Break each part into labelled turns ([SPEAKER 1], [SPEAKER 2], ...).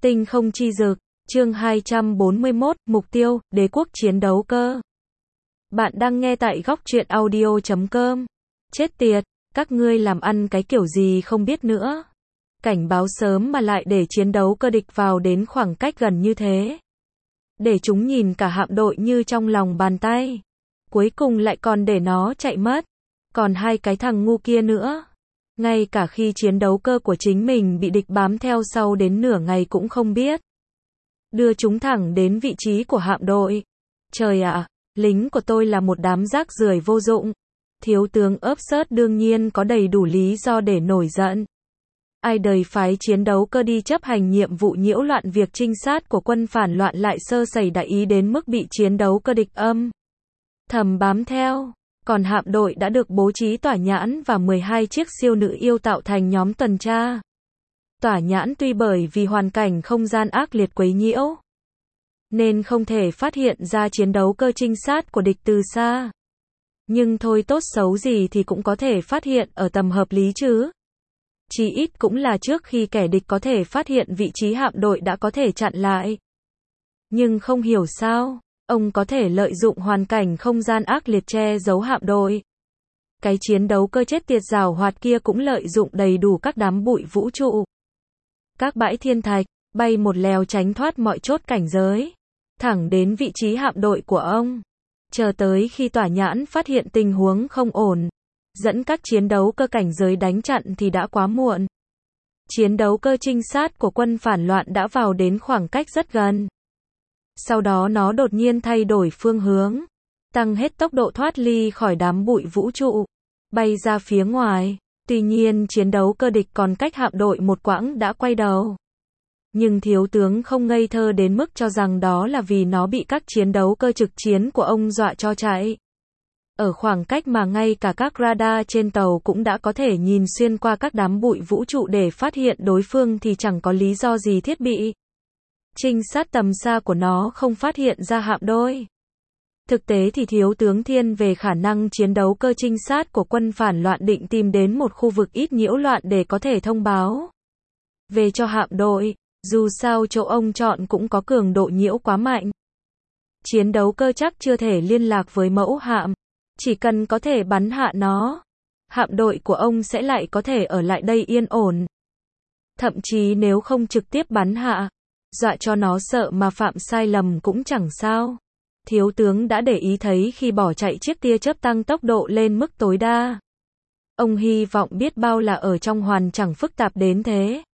[SPEAKER 1] Tinh không chi dực, chương 241, mục tiêu, đế quốc chiến đấu cơ. Bạn đang nghe tại góc truyện audio.com. Chết tiệt, các ngươi làm ăn cái kiểu gì không biết nữa. Cảnh báo sớm mà lại để chiến đấu cơ địch vào đến khoảng cách gần như thế. Để chúng nhìn cả hạm đội như trong lòng bàn tay. Cuối cùng lại còn để nó chạy mất. Còn hai cái thằng ngu kia nữa. Ngay cả khi chiến đấu cơ của chính mình bị địch bám theo sau đến nửa ngày cũng không biết. Đưa chúng thẳng đến vị trí của hạm đội. Trời ạ, lính của tôi là một đám rác rưởi vô dụng. Thiếu tướng Upshurt đương nhiên có đầy đủ lý do để nổi giận. Ai đời phái chiến đấu cơ đi chấp hành nhiệm vụ nhiễu loạn việc trinh sát của quân phản loạn lại sơ sẩy đại ý đến mức bị chiến đấu cơ địch âm thầm bám theo. Còn hạm đội đã được bố trí tỏa nhãn và 12 chiếc siêu nữ yêu tạo thành nhóm tuần tra. Tỏa nhãn tuy bởi vì hoàn cảnh không gian ác liệt quấy nhiễu, nên không thể phát hiện ra chiến đấu cơ trinh sát của địch từ xa. Nhưng thôi tốt xấu gì thì cũng có thể phát hiện ở tầm hợp lý chứ. Chí ít cũng là trước khi kẻ địch có thể phát hiện vị trí hạm đội đã có thể chặn lại. Nhưng không hiểu sao, ông có thể lợi dụng hoàn cảnh không gian ác liệt che giấu hạm đội. Cái chiến đấu cơ chết tiệt giàu hoạt kia cũng lợi dụng đầy đủ các đám bụi vũ trụ, các bãi thiên thạch, bay một lèo tránh thoát mọi chốt cảnh giới, thẳng đến vị trí hạm đội của ông. Chờ tới khi tỏa nhãn phát hiện tình huống không ổn, dẫn các chiến đấu cơ cảnh giới đánh chặn thì đã quá muộn. Chiến đấu cơ trinh sát của quân phản loạn đã vào đến khoảng cách rất gần. Sau đó nó đột nhiên thay đổi phương hướng, tăng hết tốc độ thoát ly khỏi đám bụi vũ trụ, bay ra phía ngoài. Tuy nhiên chiến đấu cơ địch còn cách hạm đội một quãng đã quay đầu. Nhưng thiếu tướng không ngây thơ đến mức cho rằng đó là vì nó bị các chiến đấu cơ trực chiến của ông dọa cho chạy. Ở khoảng cách mà ngay cả các radar trên tàu cũng đã có thể nhìn xuyên qua các đám bụi vũ trụ để phát hiện đối phương thì chẳng có lý do gì thiết bị trinh sát tầm xa của nó không phát hiện ra hạm đội. Thực tế thì thiếu tướng thiên về khả năng chiến đấu cơ trinh sát của quân phản loạn định tìm đến một khu vực ít nhiễu loạn để có thể thông báo về cho hạm đội, dù sao chỗ ông chọn cũng có cường độ nhiễu quá mạnh. Chiến đấu cơ chắc chưa thể liên lạc với mẫu hạm, chỉ cần có thể bắn hạ nó, hạm đội của ông sẽ lại có thể ở lại đây yên ổn. Thậm chí nếu không trực tiếp bắn hạ, dọa cho nó sợ mà phạm sai lầm cũng chẳng sao. Thiếu tướng đã để ý thấy khi bỏ chạy chiếc tia chớp tăng tốc độ lên mức tối đa. Ông hy vọng biết bao là ở trong hoàn cảnh phức tạp đến thế.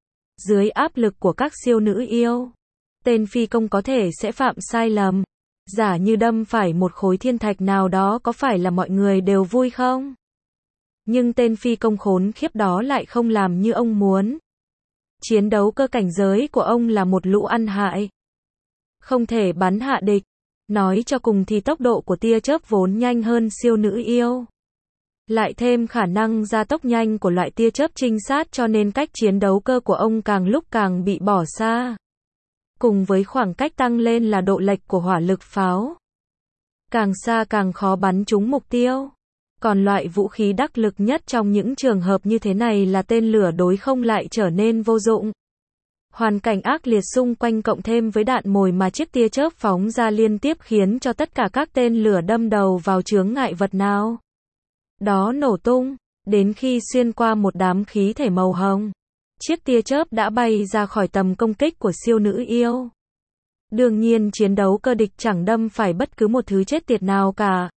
[SPEAKER 1] Dưới áp lực của các siêu nữ yêu, tên phi công có thể sẽ phạm sai lầm. Giả như đâm phải một khối thiên thạch nào đó có phải là mọi người đều vui không? Nhưng tên phi công khốn khiếp đó lại không làm như ông muốn. Chiến đấu cơ cảnh giới của ông là một lũ ăn hại, không thể bắn hạ địch. Nói cho cùng thì tốc độ của tia chớp vốn nhanh hơn siêu nữ yêu, lại thêm khả năng gia tốc nhanh của loại tia chớp trinh sát cho nên cách chiến đấu cơ của ông càng lúc càng bị bỏ xa. Cùng với khoảng cách tăng lên là độ lệch của hỏa lực pháo. Càng xa càng khó bắn trúng mục tiêu. Còn loại vũ khí đắc lực nhất trong những trường hợp như thế này là tên lửa đối không lại trở nên vô dụng. Hoàn cảnh ác liệt xung quanh cộng thêm với đạn mồi mà chiếc tia chớp phóng ra liên tiếp khiến cho tất cả các tên lửa đâm đầu vào chướng ngại vật nào đó nổ tung, đến khi xuyên qua một đám khí thể màu hồng. Chiếc tia chớp đã bay ra khỏi tầm công kích của siêu nữ yêu. Đương nhiên chiến đấu cơ địch chẳng đâm phải bất cứ một thứ chết tiệt nào cả.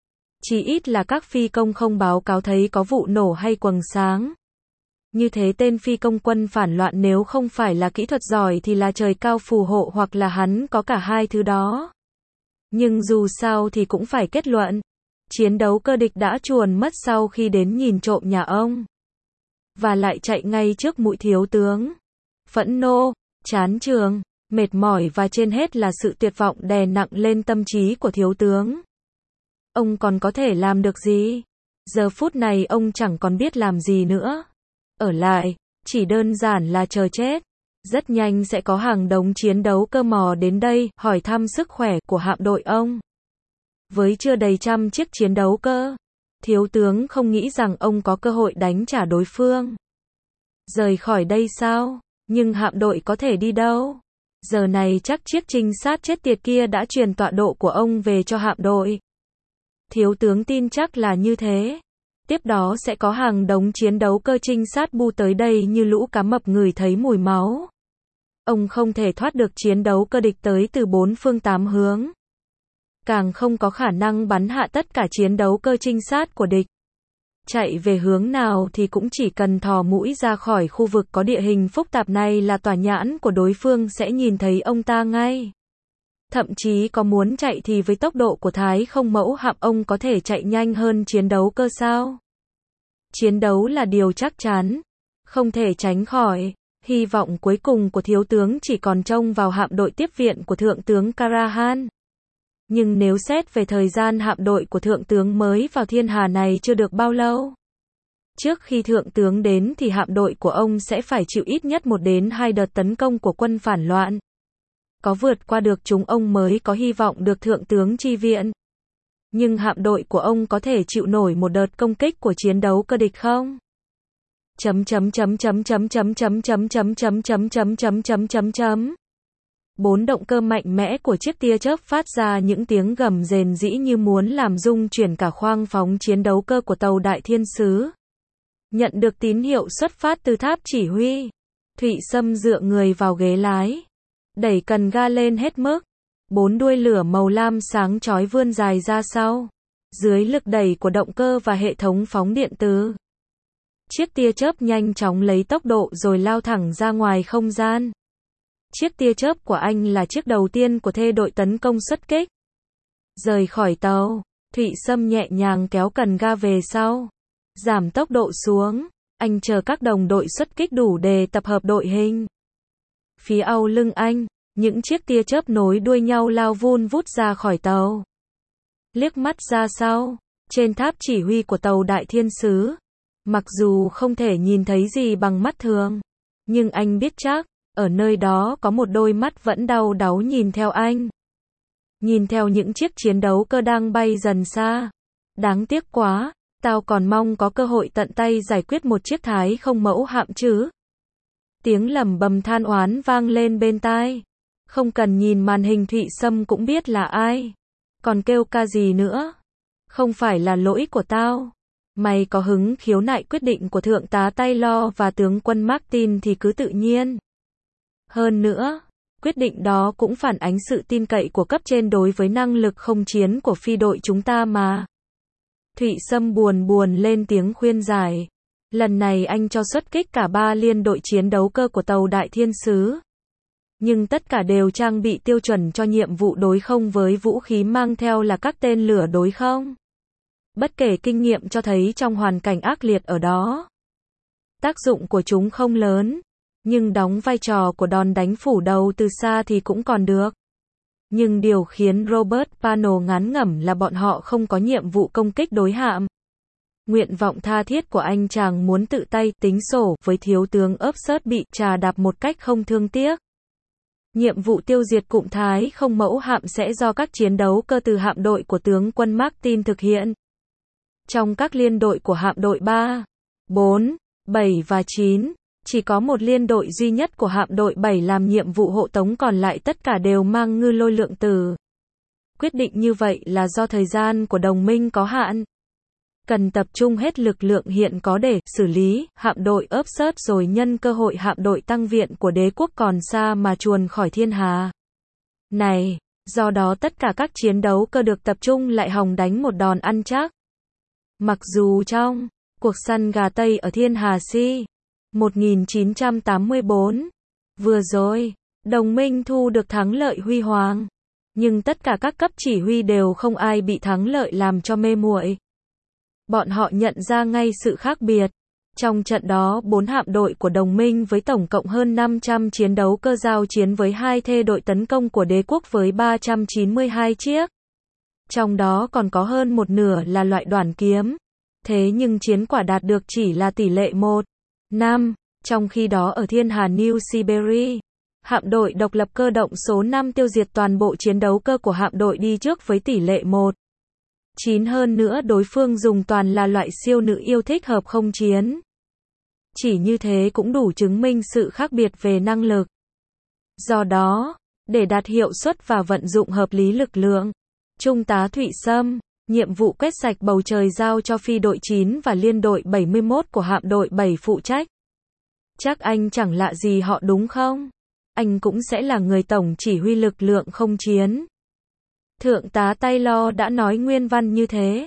[SPEAKER 1] Chỉ ít là các phi công không báo cáo thấy có vụ nổ hay quầng sáng. Như thế tên phi công quân phản loạn nếu không phải là kỹ thuật giỏi thì là trời cao phù hộ hoặc là hắn có cả hai thứ đó. Nhưng dù sao thì cũng phải kết luận. Chiến đấu cơ địch đã chuồn mất sau khi đến nhìn trộm nhà ông. Và lại chạy ngay trước mũi thiếu tướng. Phẫn nộ, chán chường, mệt mỏi và trên hết là sự tuyệt vọng đè nặng lên tâm trí của thiếu tướng. Ông còn có thể làm được gì? Giờ phút này ông chẳng còn biết làm gì nữa. Ở lại, chỉ đơn giản là chờ chết. Rất nhanh sẽ có hàng đống chiến đấu cơ mò đến đây, hỏi thăm sức khỏe của hạm đội ông. Với chưa đầy 100 chiếc chiến đấu cơ, thiếu tướng không nghĩ rằng ông có cơ hội đánh trả đối phương. Rời khỏi đây sao? Nhưng hạm đội có thể đi đâu? Giờ này chắc chiếc trinh sát chết tiệt kia đã truyền tọa độ của ông về cho hạm đội. Thiếu tướng tin chắc là như thế. Tiếp đó sẽ có hàng đống chiến đấu cơ trinh sát bu tới đây như lũ cá mập ngửi thấy mùi máu. Ông không thể thoát được chiến đấu cơ địch tới từ 4 phương 8 hướng. Càng không có khả năng bắn hạ tất cả chiến đấu cơ trinh sát của địch. Chạy về hướng nào thì cũng chỉ cần thò mũi ra khỏi khu vực có địa hình phức tạp này là tỏa nhãn của đối phương sẽ nhìn thấy ông ta ngay. Thậm chí có muốn chạy thì với tốc độ của Thái không mẫu hạm ông có thể chạy nhanh hơn chiến đấu cơ sao? Chiến đấu là điều chắc chắn, không thể tránh khỏi. Hy vọng cuối cùng của thiếu tướng chỉ còn trông vào hạm đội tiếp viện của thượng tướng Karahan. Nhưng nếu xét về thời gian hạm đội của thượng tướng mới vào thiên hà này chưa được bao lâu. Trước khi thượng tướng đến thì hạm đội của ông sẽ phải chịu ít nhất 1 đến 2 đợt tấn công của quân phản loạn. Có vượt qua được chúng ông mới có hy vọng được thượng tướng chi viện. Nhưng hạm đội của ông có thể chịu nổi một đợt công kích của chiến đấu cơ địch không? Bốn động cơ mạnh mẽ của chiếc tia chớp phát ra những tiếng gầm rền rĩ như muốn làm rung chuyển cả khoang phóng chiến đấu cơ của tàu Đại Thiên Sứ. Nhận được tín hiệu xuất phát từ tháp chỉ huy, Thụy Sâm dựa người vào ghế lái, đẩy cần ga lên hết mức. 4 đuôi lửa màu lam sáng chói vươn dài ra sau, dưới lực đẩy của động cơ và hệ thống phóng điện từ. Chiếc tia chớp nhanh chóng lấy tốc độ rồi lao thẳng ra ngoài không gian. Chiếc tia chớp của anh là chiếc đầu tiên của thê đội tấn công xuất kích. Rời khỏi tàu, Thụy Sâm nhẹ nhàng kéo cần ga về sau, giảm tốc độ xuống, anh chờ các đồng đội xuất kích đủ để tập hợp đội hình. Phía sau lưng anh, những chiếc tia chớp nối đuôi nhau lao vun vút ra khỏi tàu. Liếc mắt ra sau, trên tháp chỉ huy của tàu Đại Thiên Sứ, mặc dù không thể nhìn thấy gì bằng mắt thường, nhưng anh biết chắc, ở nơi đó có một đôi mắt vẫn đau đáu nhìn theo anh. Nhìn theo những chiếc chiến đấu cơ đang bay dần xa. Đáng tiếc quá, tao còn mong có cơ hội tận tay giải quyết một chiếc Thái không mẫu hạm chứ. Tiếng lẩm bẩm than oán vang lên bên tai. Không cần nhìn màn hình Thụy Sâm cũng biết là ai. Còn kêu ca gì nữa? Không phải là lỗi của tao. Mày có hứng khiếu nại quyết định của Thượng tá Taylor và tướng quân Martin thì cứ tự nhiên. Hơn nữa, quyết định đó cũng phản ánh sự tin cậy của cấp trên đối với năng lực không chiến của phi đội chúng ta mà. Thụy Sâm buồn lên tiếng khuyên giải. Lần này anh cho xuất kích cả 3 liên đội chiến đấu cơ của tàu Đại Thiên Sứ. Nhưng tất cả đều trang bị tiêu chuẩn cho nhiệm vụ đối không với vũ khí mang theo là các tên lửa đối không. Bất kể kinh nghiệm cho thấy trong hoàn cảnh ác liệt ở đó, tác dụng của chúng không lớn, nhưng đóng vai trò của đòn đánh phủ đầu từ xa thì cũng còn được. Nhưng điều khiến Robert Pano ngán ngẩm là bọn họ không có nhiệm vụ công kích đối hạm. Nguyện vọng tha thiết của anh chàng muốn tự tay tính sổ với thiếu tướng Upshurt bị trà đạp một cách không thương tiếc. Nhiệm vụ tiêu diệt cụm Thái không mẫu hạm sẽ do các chiến đấu cơ từ hạm đội của tướng quân Martin thực hiện. Trong các liên đội của hạm đội 3, 4, 7 và 9, chỉ có một liên đội duy nhất của hạm đội 7 làm nhiệm vụ hộ tống, còn lại tất cả đều mang ngư lôi lượng tử. Quyết định như vậy là do thời gian của đồng minh có hạn. Cần tập trung hết lực lượng hiện có để xử lý hạm đội Upshurt rồi nhân cơ hội hạm đội tăng viện của đế quốc còn xa mà chuồn khỏi thiên hà này. Do đó tất cả các chiến đấu cơ được tập trung lại hòng đánh một đòn ăn chắc. Mặc dù trong cuộc săn gà Tây ở thiên hà Si 1984 vừa rồi, đồng minh thu được thắng lợi huy hoàng, nhưng tất cả các cấp chỉ huy đều không ai bị thắng lợi làm cho mê muội. Bọn họ nhận ra ngay sự khác biệt. Trong trận đó 4 hạm đội của đồng minh với tổng cộng hơn 500 chiến đấu cơ giao chiến với 2 thê đội tấn công của đế quốc với 392 chiếc. Trong đó còn có hơn một nửa là loại đoản kiếm. Thế nhưng chiến quả đạt được chỉ là tỷ lệ 1:5. Trong khi đó ở thiên hà New Siberia, hạm đội độc lập cơ động số 5 tiêu diệt toàn bộ chiến đấu cơ của hạm đội đi trước với tỷ lệ 1:9. Hơn nữa đối phương dùng toàn là loại siêu nữ yêu thích hợp không chiến. Chỉ như thế cũng đủ chứng minh sự khác biệt về năng lực. Do đó, để đạt hiệu suất và vận dụng hợp lý lực lượng, Trung tá Thụy Sâm, nhiệm vụ quét sạch bầu trời giao cho phi đội 9 và liên đội 71 của hạm đội 7 phụ trách. Chắc anh chẳng lạ gì họ đúng không? Anh cũng sẽ là người tổng chỉ huy lực lượng không chiến. Thượng tá Taylor đã nói nguyên văn như thế.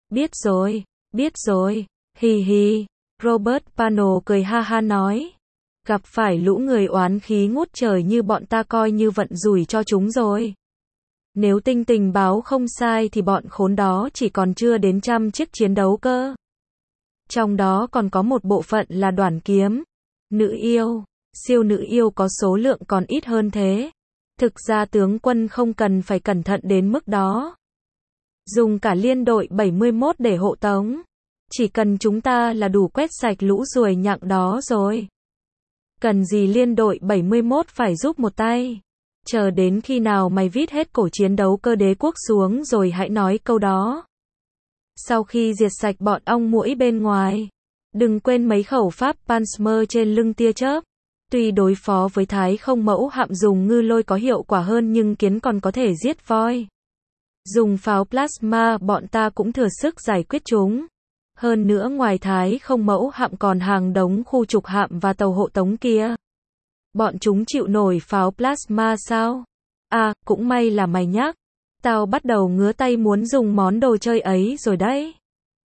[SPEAKER 1] Biết rồi, hì hì. Robert Pano cười ha ha nói. Gặp phải lũ người oán khí ngút trời như bọn ta coi như vận rủi cho chúng rồi. Nếu tin tình báo không sai thì bọn khốn đó chỉ còn chưa đến 100 chiếc chiến đấu cơ. Trong đó còn có một bộ phận là đoản kiếm. Nữ yêu, siêu nữ yêu có số lượng còn ít hơn thế. Thực ra tướng quân không cần phải cẩn thận đến mức đó. Dùng cả liên đội 71 để hộ tống. Chỉ cần chúng ta là đủ quét sạch lũ ruồi nhặng đó rồi. Cần gì liên đội 71 phải giúp một tay. Chờ đến khi nào mày vít hết cổ chiến đấu cơ đế quốc xuống rồi hãy nói câu đó. Sau khi diệt sạch bọn ong muỗi bên ngoài, đừng quên mấy khẩu pháp Pansmer trên lưng tia chớp. Tuy đối phó với Thái không mẫu hạm dùng ngư lôi có hiệu quả hơn nhưng kiến còn có thể giết voi. Dùng pháo plasma bọn ta cũng thừa sức giải quyết chúng. Hơn nữa ngoài Thái không mẫu hạm còn hàng đống khu trục hạm và tàu hộ tống kia. Bọn chúng chịu nổi pháo plasma sao? À, cũng may là mày nhắc. Tao bắt đầu ngứa tay muốn dùng món đồ chơi ấy rồi đấy.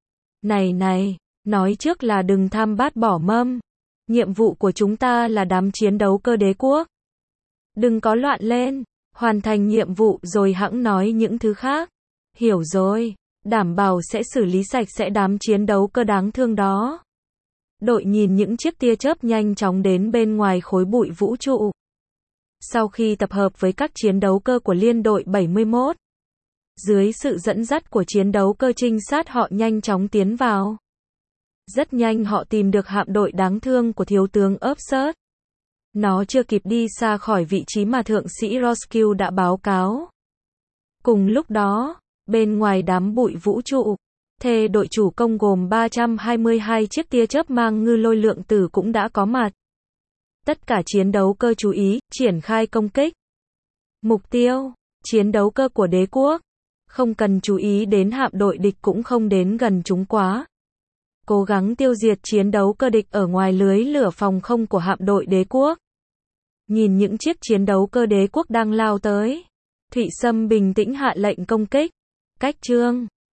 [SPEAKER 1] Này, nói trước là đừng tham bát bỏ mâm. Nhiệm vụ của chúng ta là đám chiến đấu cơ đế quốc. Đừng có loạn lên, hoàn thành nhiệm vụ rồi hẵng nói những thứ khác. Hiểu rồi, đảm bảo sẽ xử lý sạch sẽ đám chiến đấu cơ đáng thương đó. Đội nhìn những chiếc tia chớp nhanh chóng đến bên ngoài khối bụi vũ trụ. Sau khi tập hợp với các chiến đấu cơ của liên đội 71, dưới sự dẫn dắt của chiến đấu cơ trinh sát họ nhanh chóng tiến vào. Rất nhanh họ tìm được hạm đội đáng thương của thiếu tướng Upshurt. Nó chưa kịp đi xa khỏi vị trí mà thượng sĩ Roscoe đã báo cáo. Cùng lúc đó, bên ngoài đám bụi vũ trụ, thê đội chủ công gồm 322 chiếc tia chớp mang ngư lôi lượng tử cũng đã có mặt. Tất cả chiến đấu cơ chú ý, triển khai công kích. Mục tiêu, chiến đấu cơ của đế quốc. Không cần chú ý đến hạm đội địch cũng không đến gần chúng quá. Cố gắng tiêu diệt chiến đấu cơ địch ở ngoài lưới lửa phòng không của hạm đội đế quốc. Nhìn những chiếc chiến đấu cơ đế quốc đang lao tới, Thụy Sâm bình tĩnh hạ lệnh công kích. Cách chương